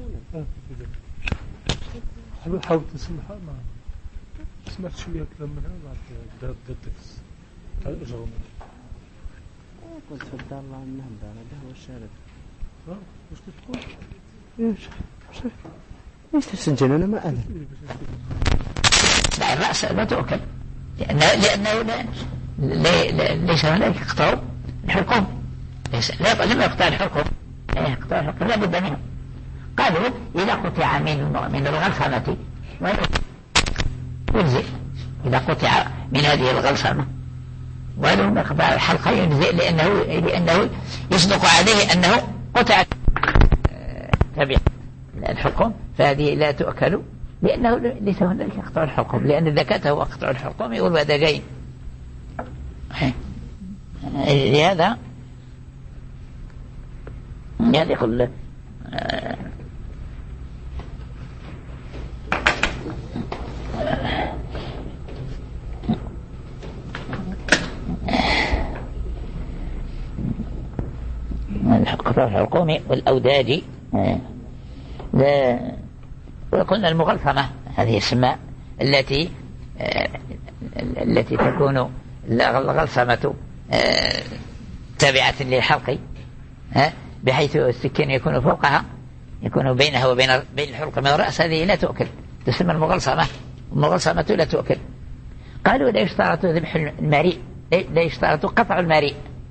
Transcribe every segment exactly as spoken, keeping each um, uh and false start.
حاول تسمعها ما سمعت شوية كلام منها بعد الدرس على الأجرام. قلت فدى الله عنهم ده هو الشارد. ها وش تقول؟ ايش ايش تسجل أنا ما أنا. لا الرأس لا تؤكل لأنه لأنه ليس هناك اقترب الحكم لا لم يقطع الحكم يقطع الحكم لا بد منه. قالوا إذا قطع من من الغلصمة يجزئ إذا قطع من هذه الغلصمة ولو مقطع الحلقة يجزئ لأنه لأنه يصدق عليه أنه قطع تبع الحكم فهذه لا تؤكل لأنه ليس هناك يقطع الحكم لأن الزكاة هو قطع الحكم والودجين. لهذا يعني يقول قطع الحكم والأوداج. لا وقلنا المغلفمة هذه السماء التي التي تكون الغلصمة تابعة للحلق بحيث السكين يكون فوقها يكون بينها وبين بين الحلق من الرأس هذه لا تؤكل تسمى المغلصمة. المغلصمة لا تؤكل. قالوا لا يشترط ذبح المريء لا يشترط قطع المريء.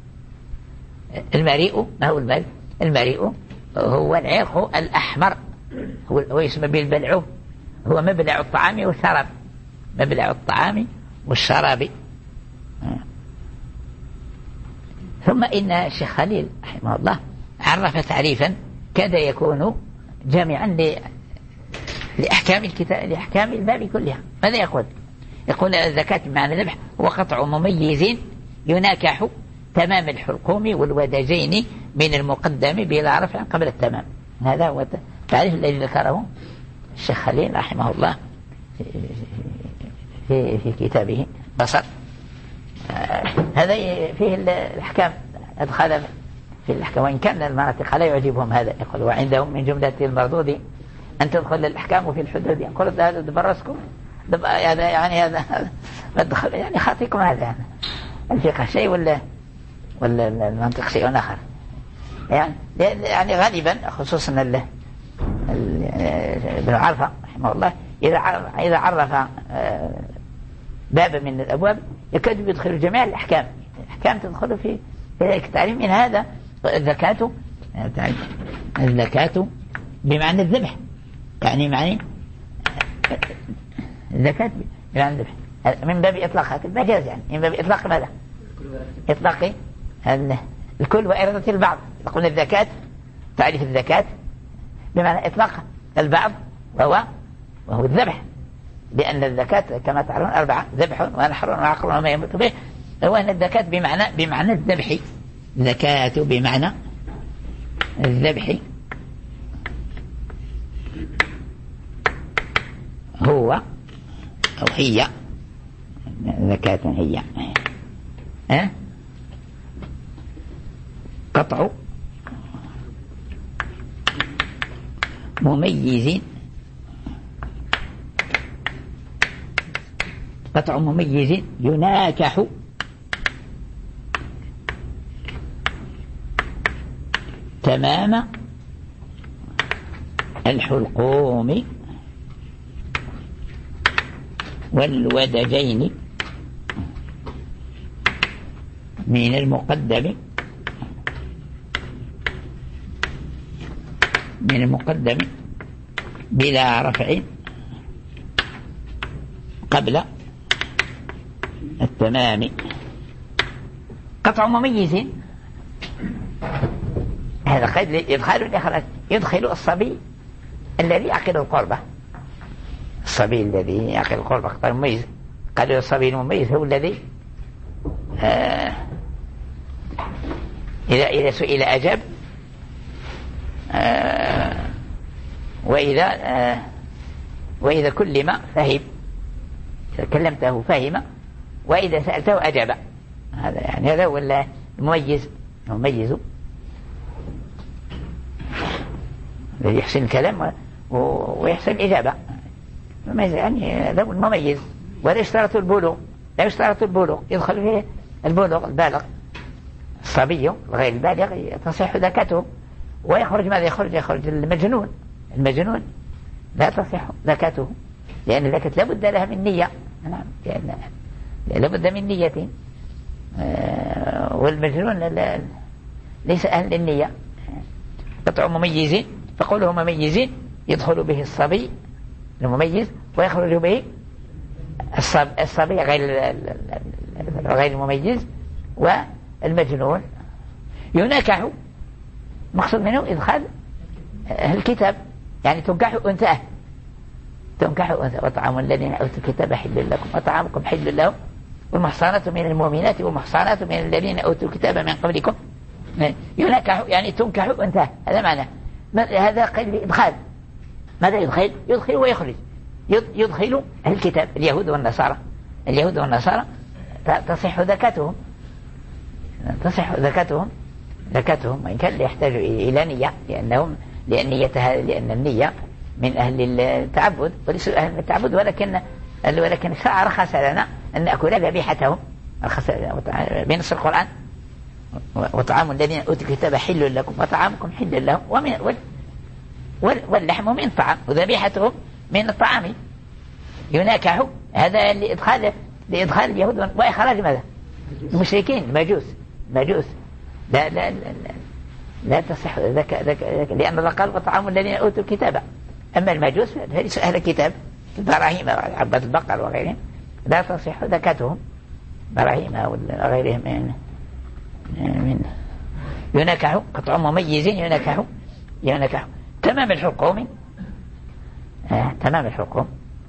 المريء ما هو المريء؟ المريء هو العرق الأحمر هو يسمى بالبلعوم هو مبلع الطعام والشراب مبلع الطعام والشراب. ثم إن الشيخ خليل رحمه الله عرف تعريفا كاد يكون جامعا لأحكام الكتاب لأحكام الباب كلها. ماذا يقول؟ يقول الزكاة بمعنى الذبح هو قطع مميز يناكح تمام الحلقوم والودجين من المقدم بلا رفع قبل التمام. هذا هو التعريف الذي ذكره الشيخ خليل رحمه الله في في كتابه بصر. هذا فيه الأحكام أدخل في الأحكام وإن كان المناطق لا يعجبهم هذا. يقول وعندهم من جملة المردود أن تدخل الأحكام في الحدود. يقول هذا دبرسكم هذا يعني هذا دخل يعني خاطيكم هذا الفقه شيء ولا ولا المنطق شيء آخر يعني يعني غالبا خصوصا ابن عرفة رحمه الله إذا إذا عرف باب من الأبواب يكاد يدخل جميع الأحكام. الأحكام تدخل في في التعليم من هذا الزكاة الزكاة بمعنى الذبح يعني معني الزكاة بمعنى الذبح من باب إطلاق المجاز يعني من باب إطلاق ماذا؟ إطلاق الكل وإرادة البعض. يقول الزكاة تعريف الزكاة بمعنى إطلاق البعض وهو وهو الذبح لأن الزكاة كما تعلمون أربعة ذبح ونحر وعقل وما يموت به. هو أن الزكاة بمعنى بمعنى الذبح زكاة بمعنى الذبح هو أو هي زكاة هي أه؟ قطع مميز قطع مميز يناكح تمام الحلقوم والودجين من المقدم من المقدم بلا رفع قبل التمام. قطع مميز هذا قيد يدخل الإخراج يدخل الصبي الذي يعقل القربة. الصبي الذي يعقل القربة قطع مميز. قال الصبي المميز هو الذي آه إذا إذا سئل أجاب آه وإذا آه وإذا كلم فهم إذا كلمته فهم وإذا سألته أجاب. هذا يعني هذا هو المميز المميز الذي يحسن الكلام ويحسن الإجابة يعني ذو المميز. ولا يشترط البلوغ، لا يشترط البلوغ، يدخل فيه البلوغ البالغ. الصبي غير البالغ تصح ذكاته، ويخرج ماذا يخرج؟ يخرج المجنون. المجنون لا تصح ذكاته، لأن الذكاة لابد لها من نية. نعم، لأن لابد من نية. والمجنون ليس أهل للنية. قطع مميزين، فقوله مميزين يدخل به الصبي المميز ويخرج به الصبي غير غير المميز. والمجنون ينكح، مقصود منه إدخال الكتاب، يعني تنكح أنثاه، تنكح أنثى. وطعام الذين أوتوا الكتاب حل لكم وطعامكم حل لهم والمحصنات من المؤمنات والمحصنات من الذين أوتوا الكتاب من قبلكم. ينكح يعني تنكح أنثاه، هذا معنى. هذا قيل إدخال. ماذا يدخل؟ يدخل ويخرج. يدخل الكتاب اليهود والنصارى. اليهود والنصارى تصح ذكاتهم، تصح ذكاتهم ذكاتهم وإن كان يحتاج إلى نية، لأنهم لأن نيتها لأن النية من أهل التعبد وليسوا أهل التعبد، ولكن ولكن الشرع رخص لنا أن نأكل ذبيحتهم بنص القرآن. وطعام الذين أوتوا الكتاب حل لكم وطعامكم حل لهم ومن واللحم من طعام وذبيحتهم من الطعام. يناكح هذا لإدخال لإدخال اليهود وإخراج ماذا؟ المشركين المجوس. المجوس لا لا لا, لا, لا تصح ذكاء ذكاء لأن الله قال وطعام الذين أوتوا الكتاب. أما المجوس فليسوا أهل الكتاب، البراهيم وعباد البقر وغيرهم لا تصح ذكاتهم، براهيم وغيرهم من من ينكح. قطع مميز ينكح ينكح. تمام الحكم آه تمام الحكم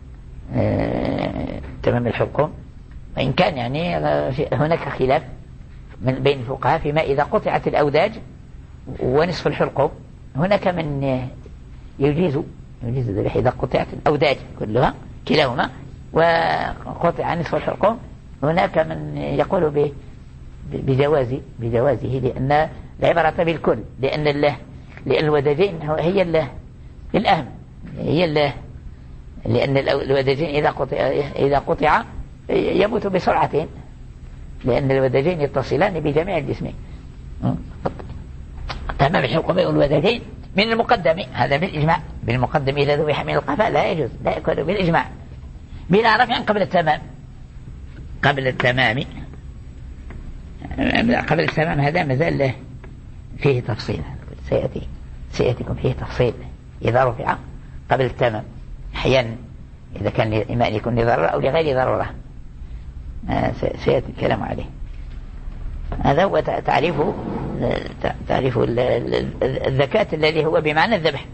آه تمام الحكم وإن كان يعني هناك خلاف من بين الفقهاء فيما إذا قطعت الأوداج ونصف الحلقوم. هناك من يجيز يجيز ذلك إذا قطعت الأوداج كلها كلاهما وقطع نصف الحلقوم. هناك من يقول به بجواز بجوازه، لأن العبرة بالكل، لأن الله لأن الوداجين هي الله الأهم، هي الله، لأن الوداجين إذا قطع إذا قطع يموت بسرعتين، لأن الوداجين يتصلان بجميع الجسم. تمام الحكم والوداجين من المقدم، هذا بالإجماع. بالمقدم إذا ذبح من القفاء لا يجوز، لا يكون بالإجماع بلا رفع قبل التمام. قبل التمام قبل التمام هذا مازال فيه تفصيل، سيأتي سيأتيكم فيه تفصيل. إذا رفع قبل التمام أحيانا إذا كان إما أن يكون لضرورة أو لغير ضرورة سيأتي الكلام عليه. هذا هو تعريفه تعريف الذكاة الذي هو بمعنى الذبح.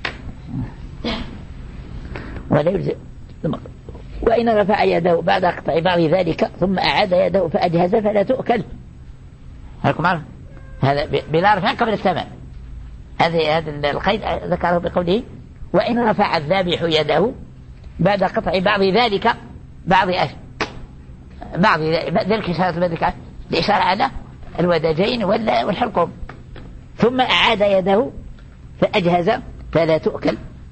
ولا يجزئ. وإن رفع يده بعد قطع بعض ذلك ثم أعاد يده فأجهز فلا تؤكل. هلكم عارف هذا بلا رفع قبل التمام. هذا هذا القيد ذكره بقوله وإن رفع الذابح يده بعد قطع بعض ذلك بعض أش بعض ذلك إشارة ذلك الإشارة على الوداجين والحلقوم. ثم أعاد يده فأجهز فلا تؤكل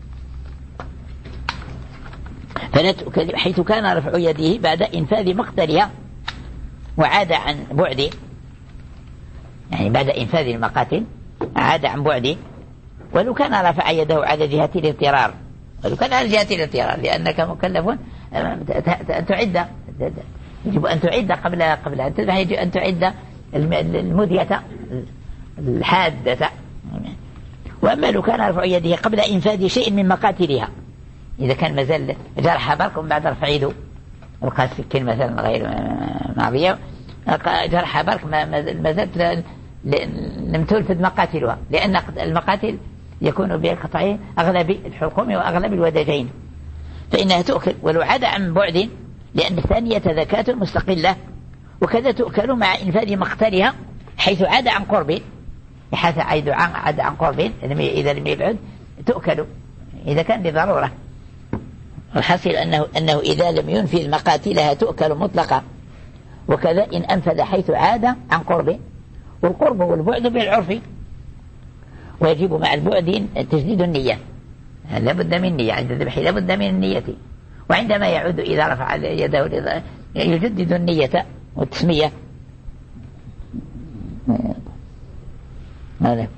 فلا تؤكل حيث كان رفع يده بعد إنفاذ مقتلها وعاد عن بعد، يعني بعد إنفاذ المقاتل عاد عن بعد. ولو كان رفع يده على جهة الاضطرار، ولو كان على جهة الاضطرار لأنك مكلف أن تعد، يجب أن تعد قبل قبل أن تذبح، يجب أن تعد المذية الحادة. وأما لو كان رفع يده قبل إنفاذ شيء من مقاتلها، إذا كان مازال جرح بركم بعد رفع يده، القاسك مثلا غير معضية جرح برك ما زالت لم تلفت مقاتلها، لأن المقاتل يكون بقطع أغلب الحلقوم وأغلب الوداجين فإنها تؤكل ولو عاد عن بعد، لأن الثانية ذكاة مستقلة. وكذا تؤكل مع إنفاذ مقتلها حيث عاد عن قرب، حيث عاد عن قرب إذا لم يبعد تؤكل إذا كان بضرورة. الحاصل أنه, أنه إذا لم ينفذ مقاتلها تؤكل مطلقا. وكذا إن أنفذ حيث عاد عن قرب، والقرب والبعد بالعرف. ويجب مع البعد تجديد النية، لا بد من نية عند الذبح، لا بد من النية. وعندما يعود إذا رفع يده يجدد النية والتسمية. هذا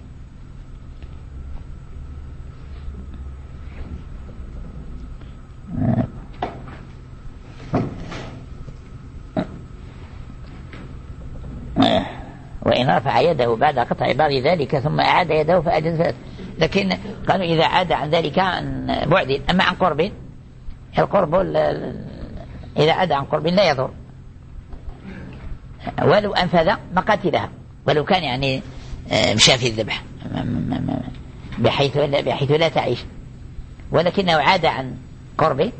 وإن رفع يده بعد قطع بعض ذلك ثم أعاد يده فأجز. لكن قالوا إذا عاد عن ذلك عن بعد. أما عن قرب، القرب إذا عاد عن قرب لا يضر ولو أنفذ مقاتلها، ولو كان يعني مشى في الذبح بحيث لا, بحيث لا تعيش، ولكنه عاد عن قرب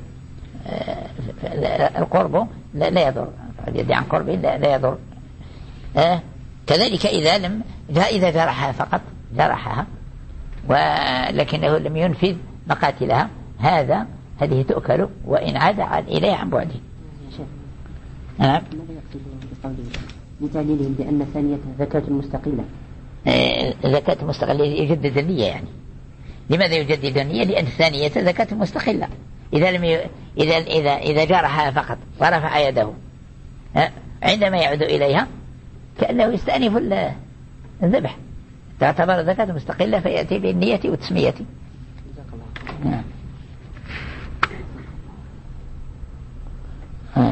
القرب لا, لا يضر، اليد عن قرب لا, لا يضر. آه كذلك إذا لم إذا جرحها فقط جرحها ولكنه لم ينفذ مقاتلها، هذا هذه تؤكل وإن عاد إليه عن بعده. نعم. ماذا يقصد بقوله بتعليلهم بأن ثانية زكاة مستقلة؟ آه زكاة مستقلة يجدد النية يعني. لماذا يجدد النية؟ لأن الثانية زكاة مستقلة. إذا لم ي... إذا إذا إذا جرحها فقط ورفع يده آه عندما يعود إليها كأنه يستأنف الذبح، تعتبر زكاة مستقلة فيأتي بالنية والتسمية. نعم. آه.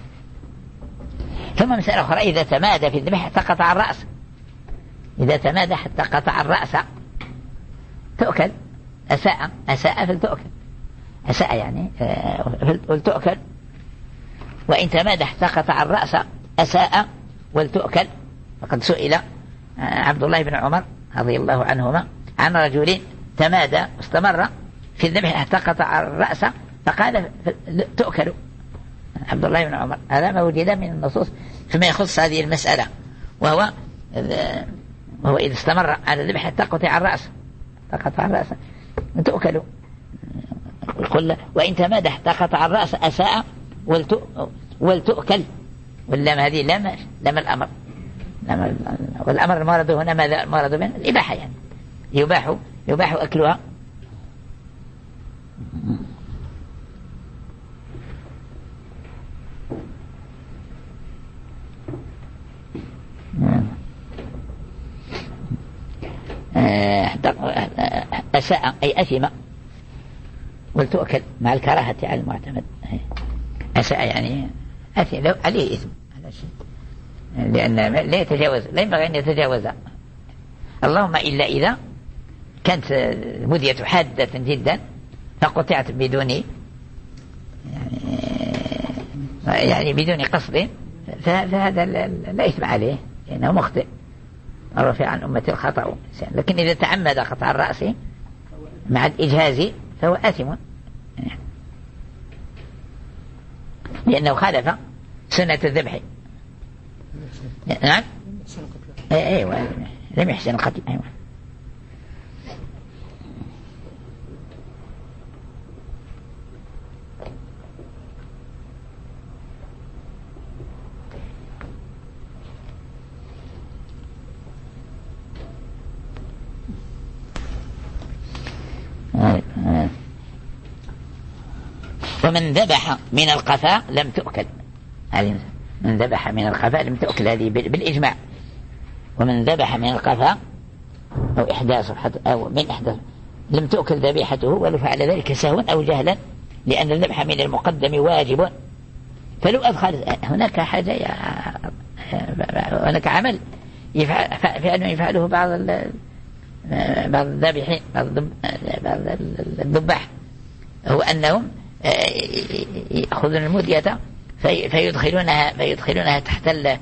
ثم مسألة أخرى، إذا تمادى في الذبح حتى قطع الرأس، إذا تمادى حتى قطع الرأس تؤكل. أساء أساء فلتؤكل، أساء يعني فلتؤكل. وإن تمادى حتى قطع الرأس أساء ولتؤكل. فقد سئل عبد الله بن عمر رضي الله عنهما عن رجل تمادى واستمر في الذبح حتى قطع الرأس فقال تؤكل. عبد الله بن عمر هذا ما وجد من النصوص فيما يخص هذه المسألة، وهو وهو إذا استمر على الذبح حتى قطع الرأس قطع الرأس تؤكل. وإن تمادى حتى قطع الرأس أساء ولتؤكل. واللام هذه لام لام الأمر، والأمر المراد هنا ماذا؟ المراد من الإباحة يعني يباح يباح أكلها. أساء أي أثم ولتؤكل مع الكراهة على المعتمد. أساء يعني أثم لو عليه إثم هذا الشيء، لأن لا يتجاوز، لا ينبغي أن يتجاوز، اللهم إلا إذا كانت المدية حادة جدا فقطعت بدون يعني, يعني بدون قصد فهذا لا إثم عليه لأنه مخطئ، رفع عن أمة الخطأ. لكن إذا تعمد قطع الرأس مع الإجهاز فهو آثم لأنه خالف سنة الذبح. نعم. أيوة لم يحسن القتل. أيوة. ومن ذبح من القفاء لم تؤكل. هذه من ذبح من القفاء لم تؤكل، هذه بالإجماع. ومن ذبح من القفاء أو إحدى صفحة أو من إحدى لم تؤكل ذبيحته ولو فعل ذلك سهوا أو جهلا، لأن الذبح من المقدم واجب. فلو أدخل هناك حاجة هناك عمل يفعل فعله يفعله بعض بعض الذابحين بعض الذباح، هو أنهم يأخذون المدية فيدخلونها فيدخلونها تحت ال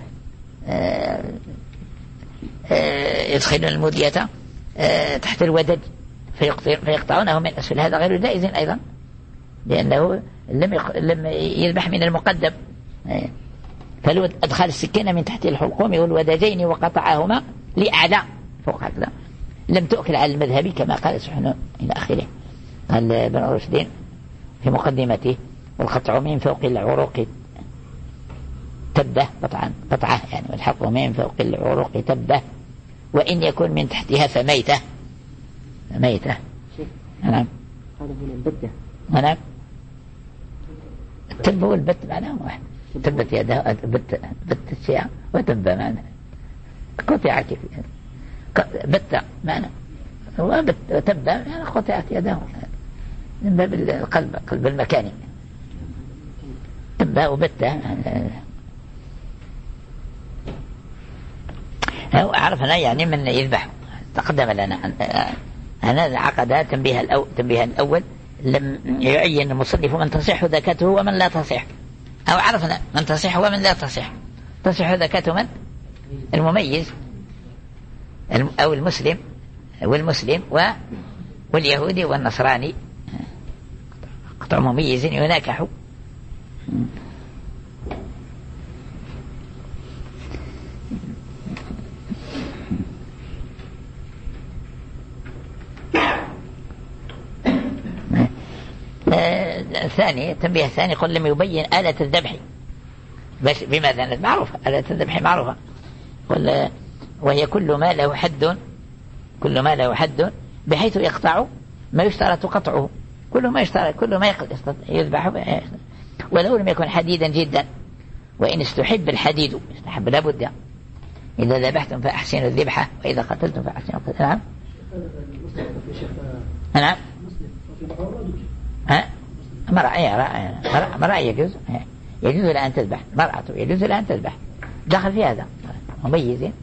يدخلون المدية تحت الودد فيقطعونه من أسفل. هذا غير جائز أيضا لأنه لم لم يذبح من المقدم، فلو أدخل السكين من تحت الحلقوم والودجين وقطعهما لأعلى فوق هكذا لم تؤكل على المذهب كما قال سبحانه إلى آخره. قال ابن رشد في مقدمته والقطع من فوق العروق تبه قطعا قطعه يعني، والحق من فوق العروق تبه وإن يكون من تحتها فميتة. ميتة. شيخ نعم. هذا هنا البتة. نعم. التب والبت معناهم واحد. تبت يده بت بت الشيء وتب معناه قطع كيف بت معناه وبت تب يعني قطعت يده من باب القلب قلب المكاني تب وبت. هو عرفنا يعني من يذبح تقدم لنا هذا عقد تنبيه الأول تنبيه الأول لم يعين المصنف من تصح زكاته ومن لا تصح أو عرفنا من تصح ومن لا تصح. تصح زكاة من المميز أو المسلم والمسلم واليهودي والنصراني قطع مميز يناكح. ثاني تنبيه ثاني قل لم يبين آلة الذبح بس بماذا معروفة آلة الذبح معروفة وهي كل ما له حد كل ما له حد بحيث يقطع ما يشترط قطعه كل ما يشترط كل ما يذبح ولو لم يكن حديدا جدا وإن استحب الحديد استحب لابد إذا ذبحتم فأحسنوا الذبحة وإذا قتلتم فأحسنوا القتل. نعم نعم ها مرأة مرأة يجوز يجوز لها أن تذبح مرأة يجوز لها أن تذبح دخل في هذا مميز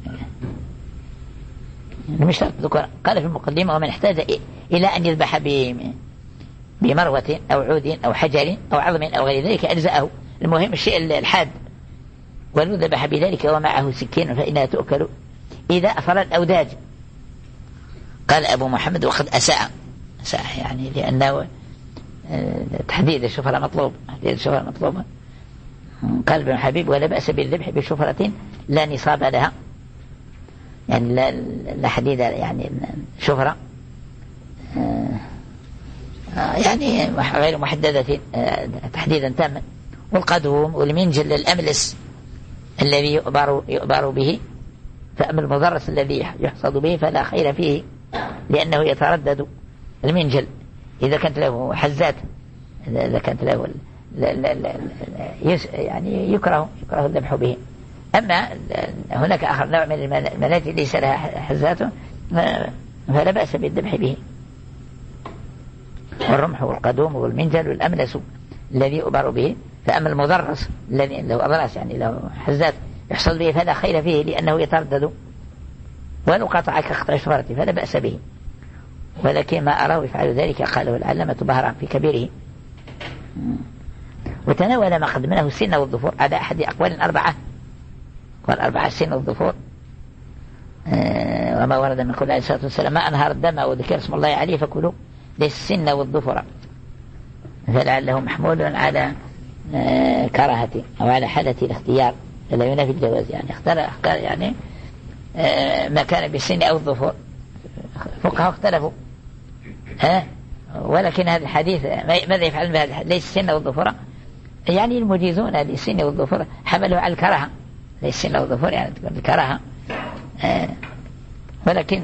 مش ذكر قال في المقدمة ومن احتاج إلى أن يذبح بمروة أو عود أو حجر أو عظم أو غير ذلك أجزأه. المهم الشيء الحاد ولو ذبح بذلك ومعه سكين فإنها تؤكل إذا أفر الأوداج. قال أبو محمد وقد أساء أساء يعني لأنه تحديد الشفرة مطلوب تحديد الشفرة مطلوب. قال ابن حبيب ولا بأس بالذبح بشفرة لا نصاب لها يعني لا, لا حديد يعني شفرة يعني غير محددة تحديدا تاما. والقدوم والمنجل الأملس الذي يؤبر, يؤبر به فأما المضرس الذي يحصد به فلا خير فيه لأنه يتردد. المنجل إذا كانت له حزات إذا كانت له لا لا لا يعني يكره يكره الذبح به. أما هناك آخر نوع من المناجل ليس لها حزات فلا بأس بالذبح به. والرمح والقدوم والمنجل والأملس الذي يؤبر به فأما المضرس الذي له أضراس يعني له حزات يحصل به فلا خير فيه لأنه يتردد ولو قطع كقطع شفرة فلا بأس به. ولكن ما أراه يفعل ذلك قاله العلامة بهرام في كبيره. وتناول ما قدمناه السن والظفور على أحد أقوال أربعة قال أربعة السن والظفور آه وما ورد من قول عليه الصلاة والسلام ما أنهار الدم وذكر اسم الله عليه فكلوا للسن والظفر فلعله محمول على آه كراهة أو على حالة الاختيار فلا ينافي الجواز يعني اختار يعني آه ما كان بالسن أو الظفور فقهاء اختلفوا ها. ولكن هذا الحديث ماذا يفعل بهذا الحديث ليس السن والظفر يعني المجيزون للسن والظفر حملوا على الكراهة ليس السن والظفر يعني تكون الكراهة آه ولكن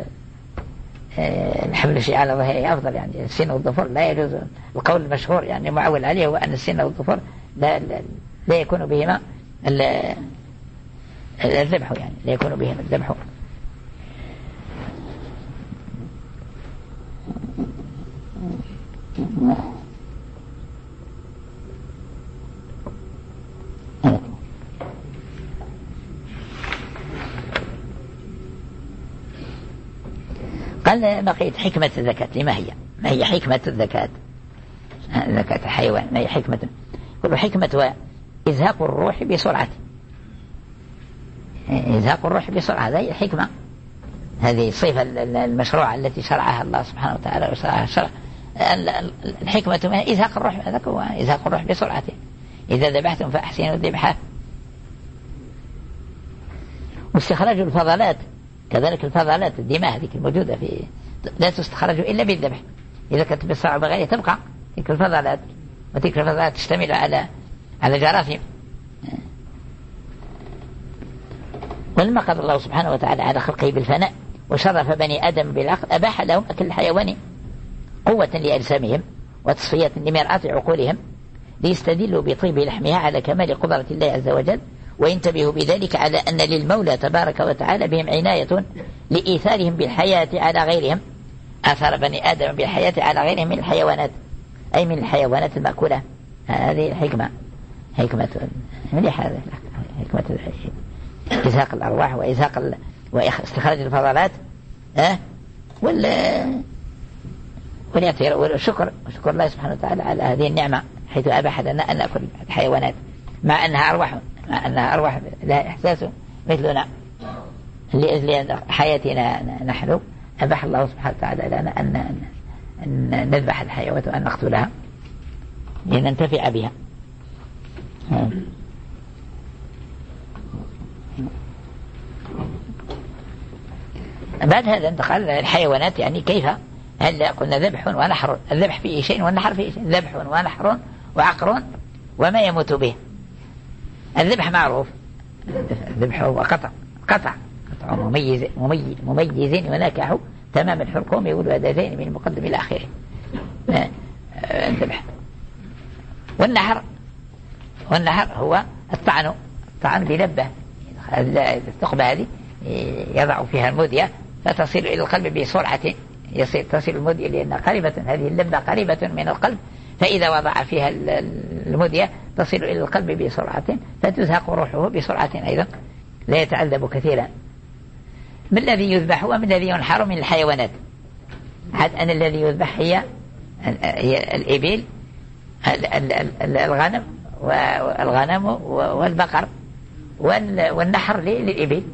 الحمل الشيء على ظهره أفضل يعني السن والظفر لا يجوز. القول المشهور يعني معول عليه هو أن السن والظفر لا, لا, لا يكون بهما الذبح يعني لا يكون بهما الذبح. قال بقيت حكمة الزكاة لما هي ما هي حكمة الزكاة زكاة الحيوان ما هي حكمة كل حكمة إزهاق الروح بسرعة إزهاق الروح بسرعة هذه الحكمة هذه الصفة المشروعة التي شرعها الله سبحانه وتعالى وشرعها الشرع. الحكمة منها إزهاق الروح هذا هو إزهاق الروح بسرعة. إذا ذبحتم فأحسنوا الذبحة. واستخراج الفضلات كذلك الفضلات الدماء هذه الموجودة في لا تستخرج إلا بالذبح. إذا كانت بالصعب بغير تبقى تلك الفضلات وتلك الفضلات تشتمل على على جراثيم. ولما قدر الله سبحانه وتعالى على خلقه بالفناء وشرف بني آدم بالعقل أباح لهم أكل الحيوان قوة لأجسامهم وتصفية لمرآة عقولهم ليستدلوا بطيب لحمها على كمال قدرة الله عز وجل، وينتبهوا بذلك على أن للمولى تبارك وتعالى بهم عناية لإيثارهم بالحياة على غيرهم، آثار بني آدم بالحياة على غيرهم من الحيوانات، أي من الحيوانات المأكولة. هذه الحكمة حكمة مليحة، حكمة إزهاق الأرواح وإزهاق واستخراج الفضلات أه؟ واليطير والشكر وشكر الله سبحانه وتعالى على هذه النعمة حيث أباح لنا أن نأكل الحيوانات مع أنها أرواح مع أنها أرواح لها إحساس مثلنا لأجل حياتنا نحن. أباح الله سبحانه وتعالى لنا أن أن نذبح الحيوانات وأن نقتلها لننتفع بها. بعد هذا انتقل الحيوانات، يعني كيف هل قلنا ذبح ونحر، الذبح فيه شيء والنحر فيه شيء، ذبح ونحر وعقر وما يموت به. الذبح معروف، الذبح هو قطع قطع قطع مميز مميز مميز وناكح تمام الحلقوم والودادين من المقدم إلى آخره. الذبح والنحر والنحر هو الطعن الطعن بلبة، الثقبة هذه يضع فيها المذية فتصل إلى القلب بسرعة، يصير تصل المذية لأن قريبة، هذه اللبة قريبة من القلب، فإذا وضع فيها المذية تصل إلى القلب بسرعة فتزهق روحه بسرعة أيضا، لا يتعذب كثيرا. ما الذي يذبح وما الذي ينحر من الحيوانات؟ حتى أن الذي يذبح هي هي الإبل، الغنم والغنم والبقر، والنحر للإبل.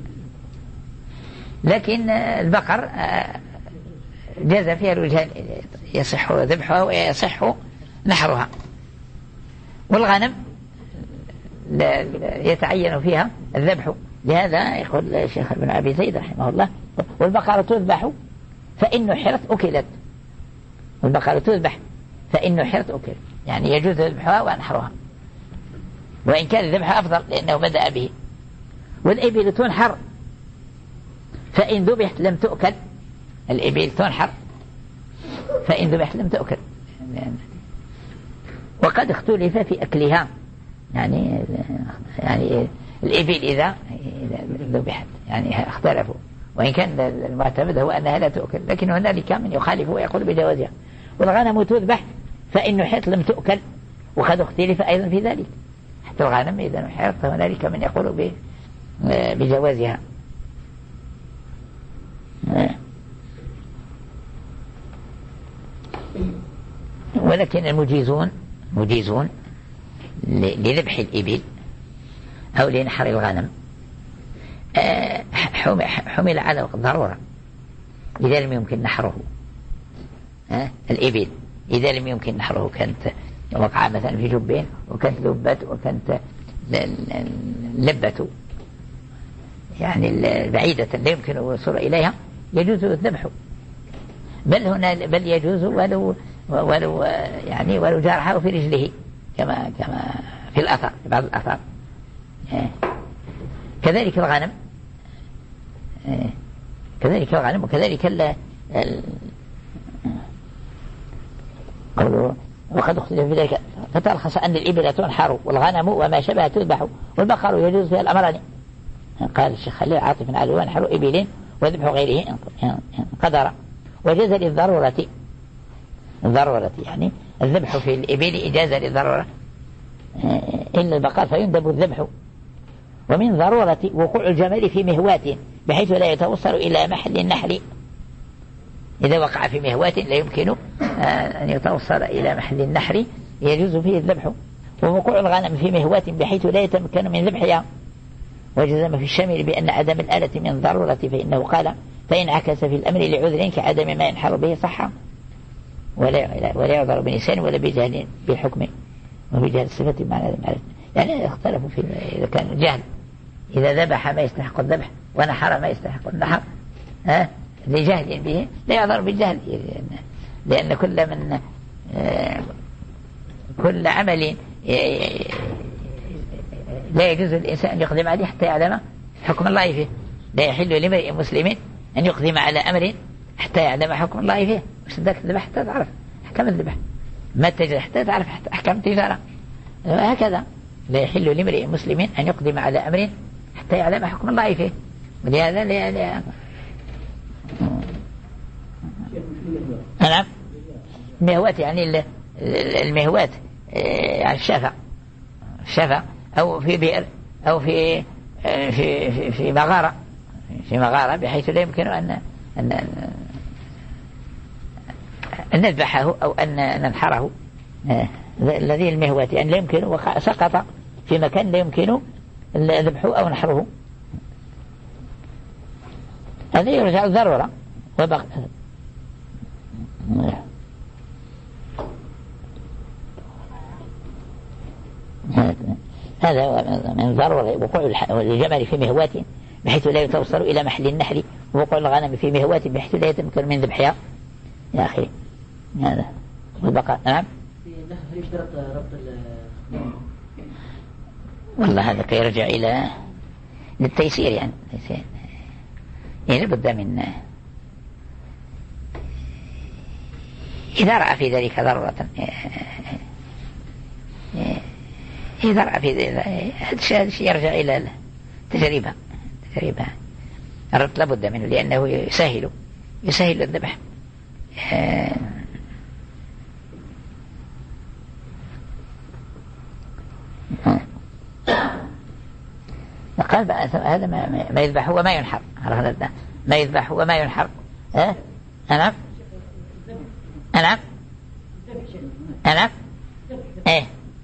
لكن البقر جاز فيها الوجهان، يصح ذبحها ويصح نحرها، والغنم يتعين فيها الذبح. لهذا يقول الشيخ ابن أبي زيد رحمه الله: والبقرة تذبح فإن نحرت أكلت. والبقرة تذبح فإن نحرت أكلت، يعني يجوز ذبحها ونحرها، وإن كان الذبح أفضل لأنه بدأ به. والإبل تنحر فإن ذبحت لم تؤكل، الإبل تنحر فإن ذبحت لم تؤكل. وقد اختلف في أكلها، يعني يعني الإبل إذا ذبحت يعني اختلفوا، وإن كان المعتمد هو أنها لا تؤكل، لكن هنالك من يخالف ويقول بجوازها. والغنم تذبح فإن نحرت لم تؤكل، وقد اختلف أيضا في ذلك، حتى الغنم إذا نحرت فهنالك من يقول بجوازها. ولكن المجيزون مجيزون لذبح الإبل أو لنحر الغنم حمل على ضرورة إذا لم يمكن نحره. الإبل إذا لم يمكن نحره، كانت وقع مثلا في جبين وكانت لبت وكانت لبته يعني بعيدة لا يمكن الوصول إليها، يجوز الذبح. بل هنا بل يجوز ولو ولو يعني ولو جرحه في رجله، كما كما في الأثر، في بعض الأثار. كذلك الغنم كذلك الغنم وكذلك ال وقد اختلف في ذلك، فترخص أن الإبل تنحر والغنم وما شبه تذبح، والبقر يجوز فيها الأمران. قال الشيخ خليل عاطف على وينحر إبلين وذبح غيره إن قدر. وجاز للضرورة، الضرورة يعني الذبح في الإبل إجازة للضرورة، إلا البقر فيندب الذبح. ومن ضرورة وقوع الجمال في مهوات بحيث لا يتوصل إلى محل النحل، إذا وقع في مهوات لا يمكن أن يتوصل إلى محل النحر يجوز فيه الذبح. ووقوع الغنم في مهوات بحيث لا يتمكن من ذبحها. وجزم في الشامل بأن عدم الآلة من الضرورة، فإنه قال: فإن عكس في الأمر لعذر كعدم ما ينحر به صحة، ولا ولا يعذر بنسيان ولا بجهل بالحكم وبجهل الصفة معنى المعرفة. يعني اختلفوا في إذا كان جهل، إذا ذبح ما يستحق الذبح ونحر ما يستحق النحر ها لجهل به لا يعذر بالجهل، لأن كل من كل عمل لا يجوز الإنسان أن يقدم عليه حتى يعلم حكم الله فيه. لا يحل لامرئ مسلم أن يقدم على أمر حتى يعلم حكم الله فيه. وش ذاك الذبح حتى تعرف أحكام الذبح، ما تجري حتى تعرف أحكام التجارة. هكذا لا يحل لامرئ مسلم أن يقدم على أمر حتى يعلم حكم الله فيه. ولهذا لا لا نعم المهوات يعني المهوات يعني الشفا الشفا أو في بئر أو في في في, في مغارة في مغارة بحيث لا يمكن أن أن أن نذبحه أو أن ننحره. الذي المهوات يعني لا يمكن سقط في مكان لا يمكن ذبحه أو نحره، هذا يرجع الضرورة وبقى هذا من ضرورة وقوع الجمل في مهوات بحيث لا يتوصل إلى محل النحر، ووقوع الغنم في مهوات بحيث لا يتمكن من ذبحها يا أخي. هذا والبقاء. نعم هل يشترط ربط والله هذا يرجع إلى للتيسير يعني يعني لابد من إذا رأى في ذلك ضرورة، إذا رأى في ذلك هذا الشيء يرجع إلى تجربة تجربة الربط لابد منه لأنه يسهل يسهل الذبح. قال بقى هذا ما, ما يذبح وما ينحر، ما يذبح وما ينحر. ها أنا أنا أنا إيه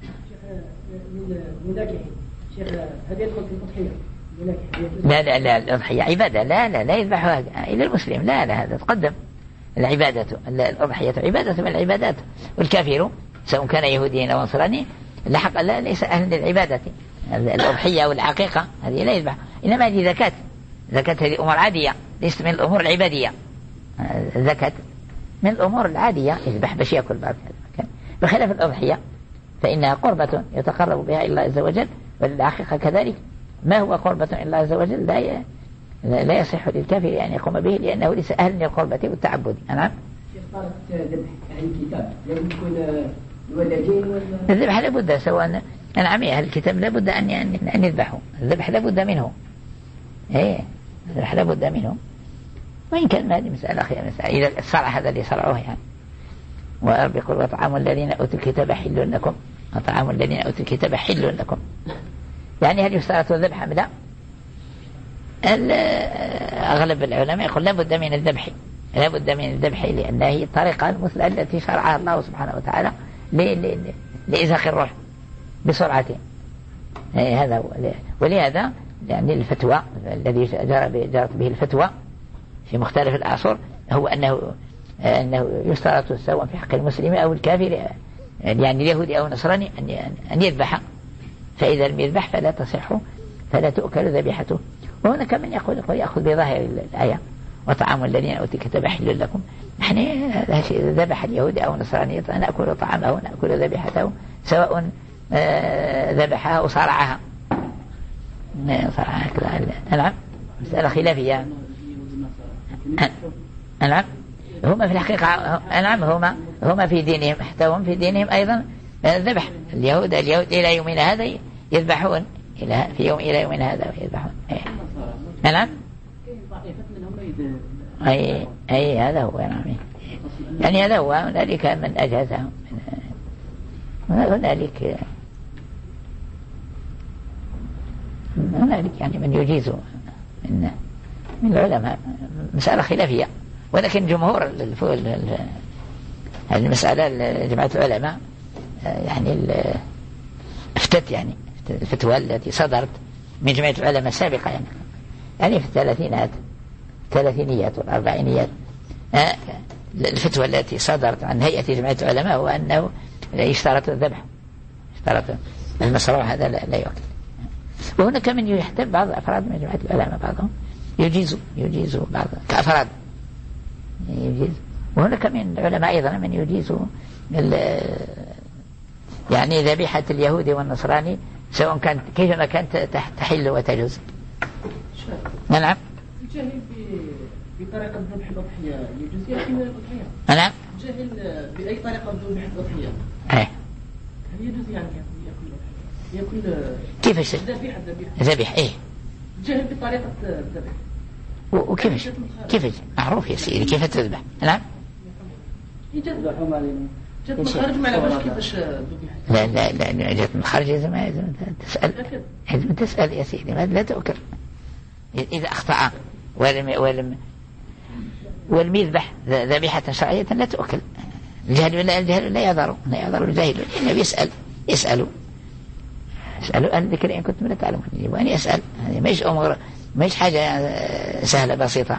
لا لا لا الأضحية عبادة، لا لا لا يذبحها إلى المسلم، لا لا هذا تقدم العبادة. الأضحية عبادة من العبادات، والكافر سواء كان يهوديا أو نصراني لحق لا ليس أهل للعبادة. الأضحية والعقيقة هذه لا يذبح، إنما هذه زكاة، زكاة هذه أمور عادية ليست من الأمور العبادية. الزكاة من الأمور العادية يذبح باش يأكل بعد هذا، بخلاف الأضحية فإنها قربة يتقرب بها إلى الله عز وجل، والعقيقة كذلك ما هو قربة إلى الله عز وجل لا لا يصح للكافر أن يعني يقوم به لأنه ليس أهل للقربة والتعبد. نعم الذبح لابد سواء نعم أهل الكتاب لابد أن أن يذبحوا، الذبح لابد منه، إيه الذبح لابد منه، وإن كان هذه مسألة أخيرة مسألة إذا الصرع هذا اللي صرعوه يعني. ورب يقول وطعام الذين أوتوا الكتاب حل لكم، وطعام الذين أوتوا الكتاب حل لكم، يعني هل يشترط الذبح أم لا؟ أغلب العلماء يقول لابد من الذبح، لابد من الذبح لأنها هي الطريقة المثلى التي شرعها الله سبحانه وتعالى لإزاق الروح بسرعة. هذا هو. ولهذا يعني الفتوى الذي جرت به الفتوى في مختلف العصور هو أنه أنه يشترط سواء في حق المسلم أو الكافر يعني اليهودي أو النصراني أن يذبح، فإذا لم يذبح فلا تصح فلا تؤكل ذبيحته. وهناك من يقول يأخذ بظاهر الآية وطعام الذين أوتوا الكتاب حل لكم، نحن ذبح اليهودي أو النصراني نأكل طعامه ونأكل ذبيحته سواء ذبحها أو صرعها. صرعها كذا. نعم مسألة خلافية. نعم هما في الحقيقة نعم هما هما في دينهم حتى هم في دينهم أيضا الذبح. اليهود اليهود إلى يومنا هذا يذبحون إلى في يوم إلى يومنا هذا يذبحون. نعم أي أي هذا هو نعم يعني هذا هو. هنالك من أجازه هنالك هنالك يعني من يجيز من من العلماء. مسألة خلافية، ولكن جمهور المسألة جماعة العلماء يعني افتت يعني الفتوى التي صدرت من جماعة العلماء السابقة يعني يعني في الثلاثينات الثلاثينيات والأربعينيات الفتوى التي صدرت عن هيئة جماعة العلماء هو أنه يشترط الذبح، يشترط المصروع هذا لا, لا يؤكل. وهناك من يحتب بعض أفراد من جماعة العلماء بعضهم يجيز يجيز بعض كأفراد يجيز، وهناك من العلماء أيضا من يجيز يعني ذبيحة اليهودي والنصراني سواء كانت كيفما كانت تحل وتجوز. نعم الجاهل بطريقة ذبح الأضحية يجوز يأتي من الأضحية؟ نعم. جاهل بأي طريقة ذبح الأضحية؟ إيه. هل يجوز يعني يأكل يأكل كيف ذبيحة ذبيحة ذبيح إيه؟ جاهل بطريقة الذبح. وكيف كيف معروف يا سيدي كيف تذبح؟ نعم. جت من خارج ما عرفش كيفاش ذبيحة. لا لا لا جت من خارج لازم لازم تسأل لازم تسأل يا سيدي لا تؤكل. إذا أخطأ ولم ولم ولم يذبح ذبيحة شرعية لا تؤكل. الجهل لا الجهل لا يضر لا يضر الجاهل إنه يسأل يسألوا اسألوا أهل الذكر إن كنتم لا تعلمون. وأني أسأل هذه مش أمور مش حاجة سهلة بسيطة.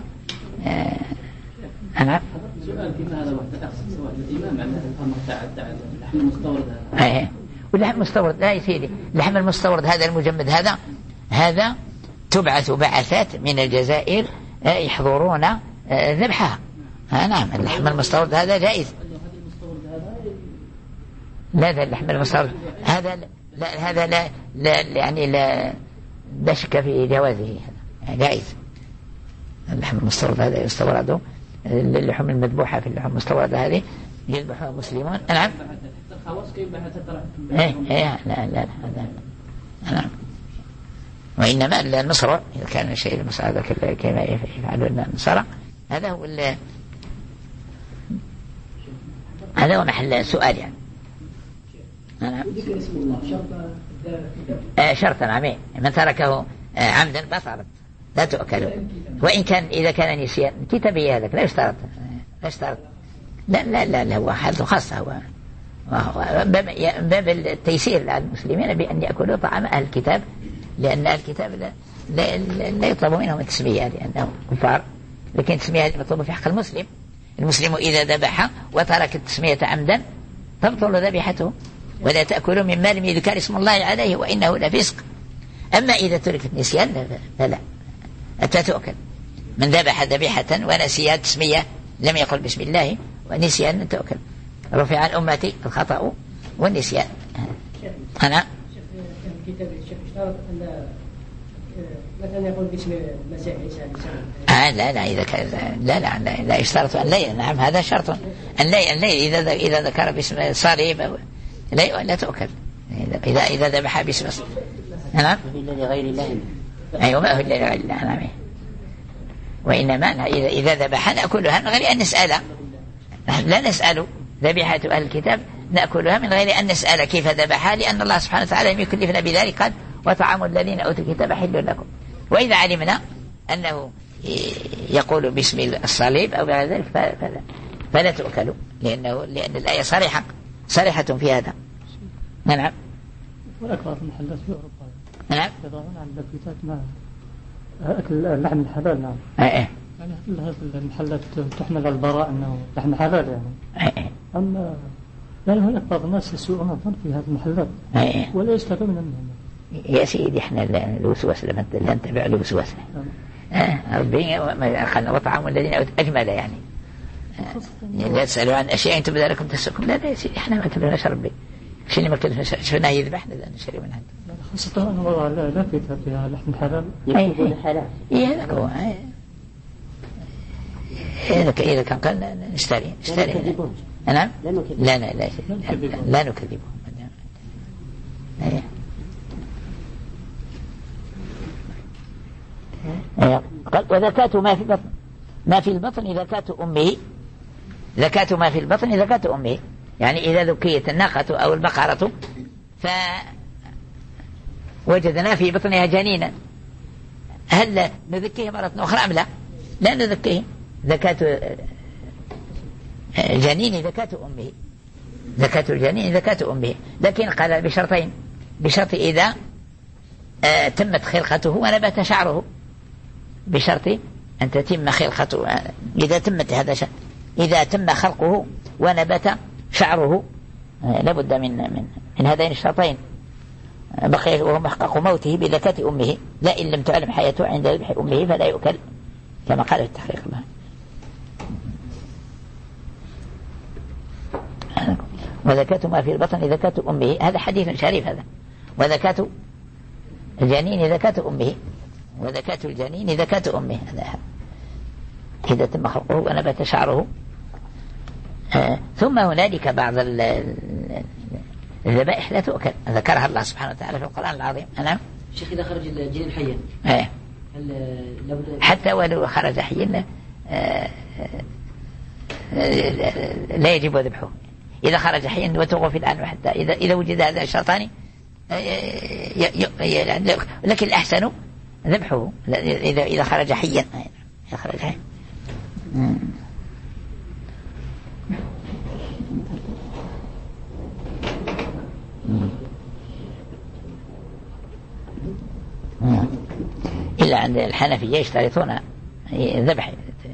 أنا سؤال كيف هذا وقت أقصد سواء الإمام على الأمر تاع تاع اللحم المستورد هذا. إيه واللحم المستورد لا يا سيدي اللحم المستورد هذا المجمد هذا هذا تبعث بعثات من الجزائر يحضرون ذبحها. نعم اللحم المستورد هذا جائز. لا ذا اللحم المستورد هذا لا هذا لا, لا يعني لا لا شك في جوازه هذا جائز. اللحم المستورد هذا يستورد اللحم المذبوحة في اللحم المستوردة هذه يذبحها المسلمون. نعم. إيه إيه لا لا لا نعم. وإنما النصر إذا كان الشيء المصر هذا كما يفعل النصر هذا هو هذا هو محل السؤال يعني. نعم. آه شرطا عمين من تركه آه عمدا بطلت لا تؤكل وإن كان إذا كان نسيان كتابية هذاك لا يشترط لا يشترط لا لا لا, لا هو حالة خاصة هو باب التيسير على المسلمين بأن يأكلوا طعام أهل الكتاب لأن أهل الكتاب لا, لا, لا, لا يطلب منهم التسمية لأنهم كفار لكن التسمية هذه مطلوبة في حق المسلم. المسلم إذا ذبح وترك التسمية عمدا تبطل ذبيحته ولا تأكلوا مما لم يذكر اسم الله عليه وإنه لفسق. أما إذا تركت نسيان فلا حتى تؤكل. من ذبح ذبيحة ونسي تسمية لم يقل بسم الله ونسيان تؤكل. رفع عن أمتي الخطأ والنسيان. أنا الكتاب اشترط أن مثلا يقول باسم المسيح عيسى آه لا لا إذا كان لا لا لا, لا يشترط أن لا. نعم هذا شرط أن لا أن لا إذا إذا ذكر باسم صليب لا لا تؤكل إذا إذا ذبح باسم نعم لغير الله. أيوة ما هو إلا لغير الله. نعم. وإنما إذا إذا ذبح نأكلها من غير أن نسأل. لا نسأل ذبيحة أهل الكتاب نأكلها من غير أن نسأل كيف ذبحها لأن الله سبحانه وتعالى لم يكلفنا بذلك قال وطعام الذين أوتوا الكتاب حل لكم. وإذا علمنا أنه يقول باسم الصليب أو بعد ذلك فلا, فلا تؤكل لأنه لأن الآية صريحة صريحة في هذا. نعم. والأكبر المحلات في أوروبا نعم يضعون على اللافتات ما أكل اللحم الحلال. نعم. أيه. يعني كل هذه المحلات تحمل البراء أنه لحم حلال يعني. أيه. أما يعني هناك بعض الناس يسوءون الظن في هذه المحلات. أيه. ولا يستفادون منهم. يا سيدي إحنا الوسوس لما نتبع الوسوس. آه ربي وطعام الذين أجمل يعني. آه. لا تسألوا عن أشياء أنتم بدأ لكم تسألكم لا لا يا سيدي إحنا ما كلفناش ربي. شنو ما كلفناش شفناه يذبحنا لا نشتري من عنده. خاصة أنه وضع لا كتاب فيها لحم حلال. يكتبون حلال. إيه هذاك هو. إذا إذا كان قال نشتري نشتري. نعم. لا لا لا لا لا نكذبهم. قال وذكاة ما في البطن ما في البطن زكاة أمه. زكاة ما في البطن زكاة أمه يعني إذا ذكيت الناقة أو البقرة فوجدنا في بطنها جنينا هل نذكيه مرة أخرى أم لا؟ لا نذكيه. زكاة الجنين زكاة أمه. زكاة الجنين زكاة أمه لكن قال بشرطين. بشرط إذا آه تمت خلقته ونبت شعره. بشرط أن تتم خلقته إذا تمت هذا شيء إذا تم خلقه ونبت شعره آه لابد من من من هذين الشرطين. بقي وهو محقق موته بزكاة أمه لا إن لم تعلم حياته عند ذبح أمه فلا يؤكل كما قال في التحقيق الله. وزكاة ما في البطن زكاة أمه هذا حديث شريف هذا. وزكاة الجنين زكاة أمه وزكاة الجنين زكاة أمه هذا إذا تم خلقه ونبت شعره. آه ثم هنالك بعض الذبائح لا تؤكل ذكرها الله سبحانه وتعالى في القرآن العظيم. نعم شيخ إذا خرج الجنين حيا آه. هل حتى ولو خرج حيا آه لا يجب ذبحه. إذا خرج حيا وتوقف الآن حتى إذا إذا وجد هذا الشيطان لكن الأحسن ذبحه إذا إذا خرج حيا. إذا خرج حيا. إلا عند الحنفية يشترطون ذبح.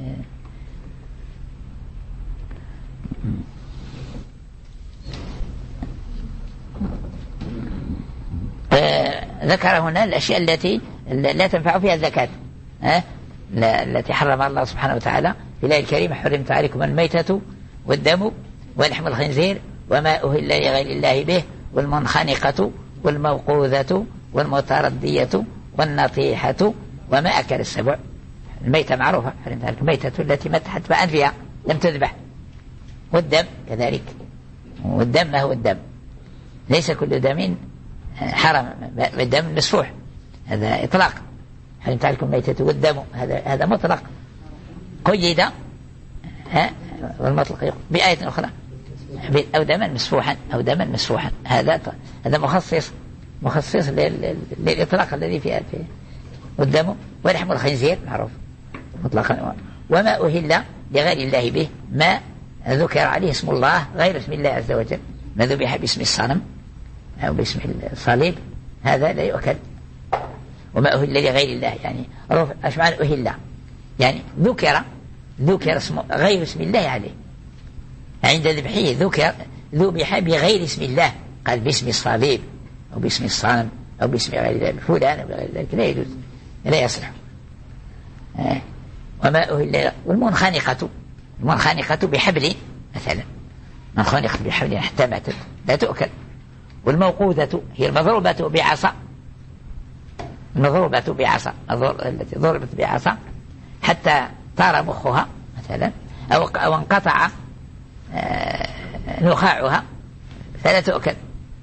ذكر هنا الأشياء التي لا تنفع فيها الزكاة التي حرم الله سبحانه وتعالى في الآية الكريمة: حرمت عليكم الميتة والدم ولحم الخنزير وما أهل لغير الله به والمنخنقة والموقوذة والمتردية والنطيحة وما أكل السبع. الميتة معروفة، حرمت عليكم الميتة التي متحت بأنفها لم تذبح، والدم كذلك. والدم ما هو الدم؟ ليس كل دم حرم، الدم مسفوح هذا إطلاق. حرمت عليكم الميتة والدم هذا هذا مطلق، قيد ها والمطلق بآية أخرى أو دما مسفوحا أو دما مسفوحا. هذا هذا مخصص مخصص للإطلاق الذي فيه والدم. ولحم الخنزير معروف مطلقا. وما أهل لغير الله به، ما ذكر عليه اسم الله غير اسم الله عز وجل، ما ذبح باسم الصنم أو باسم الصليب هذا لا يؤكل. وما أهل لغير الله يعني ايش معنى أهل؟ يعني ذكر ذكر اسم غير اسم الله عليه عند ذبحه، ذكر ذبح بغير اسم الله، قال باسم الصليب أو باسم الصنم أو باسم غير ذلك فلان أو غير ذلك، لا يجوز لا يصلح. آه. وما أهل. والمنخنقة المنخنقة بحبل مثلا، منخنقة بحبل حتى ماتت لا تؤكل. والموقوذة هي المضروبة بعصا، المضروبة بعصا التي ضربت بعصا حتى طار مخها مثلا أو أو انقطع آه نخاعها فلا تؤكل.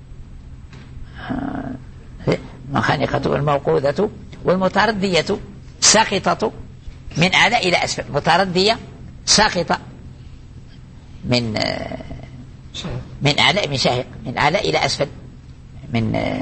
المنخنقة والموقوذة والمتردية ساقطة من أعلى إلى أسفل. متردية ساقطة من آه من أعلى من شاهق من أعلى إلى أسفل من آه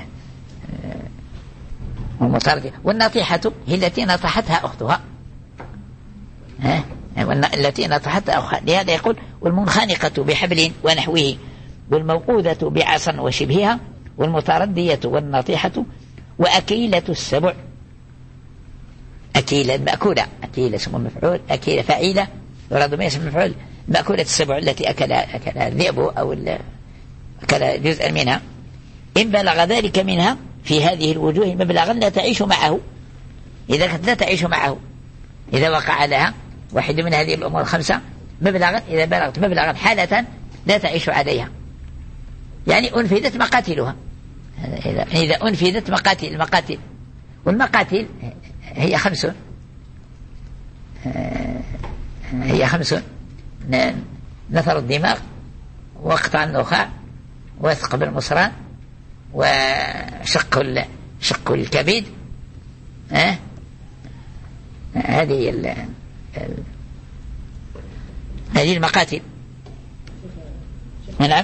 المتردية. والنطيحة هي التي نطحتها أختها، ها التي نطحتها أختها. لهذا يقول: والمنخنقة بحبل ونحوه والموقوذة بعصا وشبهها والمتردية والنطيحة وأكيلة السبع. أكيلة مأكولة، أكيلة اسم مفعول، أكيلة فعيلة يراد ما اسم مفعول. مأكولة السبع التي أكلها أكلها الذئب أو أكل جزءا منها، إن بلغ ذلك منها في هذه الوجوه مبلغا لا تعيش معه. إذا كانت لا تعيش معه، إذا وقع لها واحد من هذه الأمور الخمسة مبلغا، إذا بلغت مبلغا حالة لا تعيش عليها، يعني أنفذت مقاتلها. إذا أنفذت مقاتل المقاتل والمقاتل هي خمس هي خمس نثر الدماغ وقطع النخاع وثقب المصران وشق شق الكبد. ها هذه ال هذه المقاتل. نعم.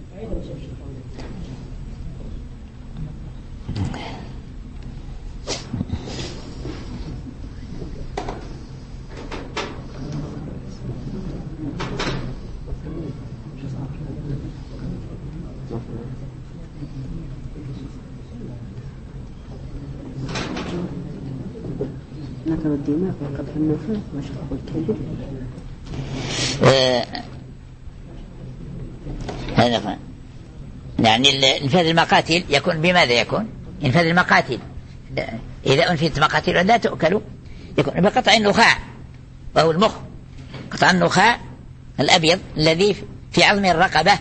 نثر الدماغ وقطع النخاع وشق الكبد. هذا يعني انفاذ المقاتل يكون بماذا؟ يكون انفاذ المقاتل إذا أنفذت مقاتل لا تؤكل يكون بقطع النخاع وهو المخ. قطع النخاع الأبيض الذي في عظم الرقبة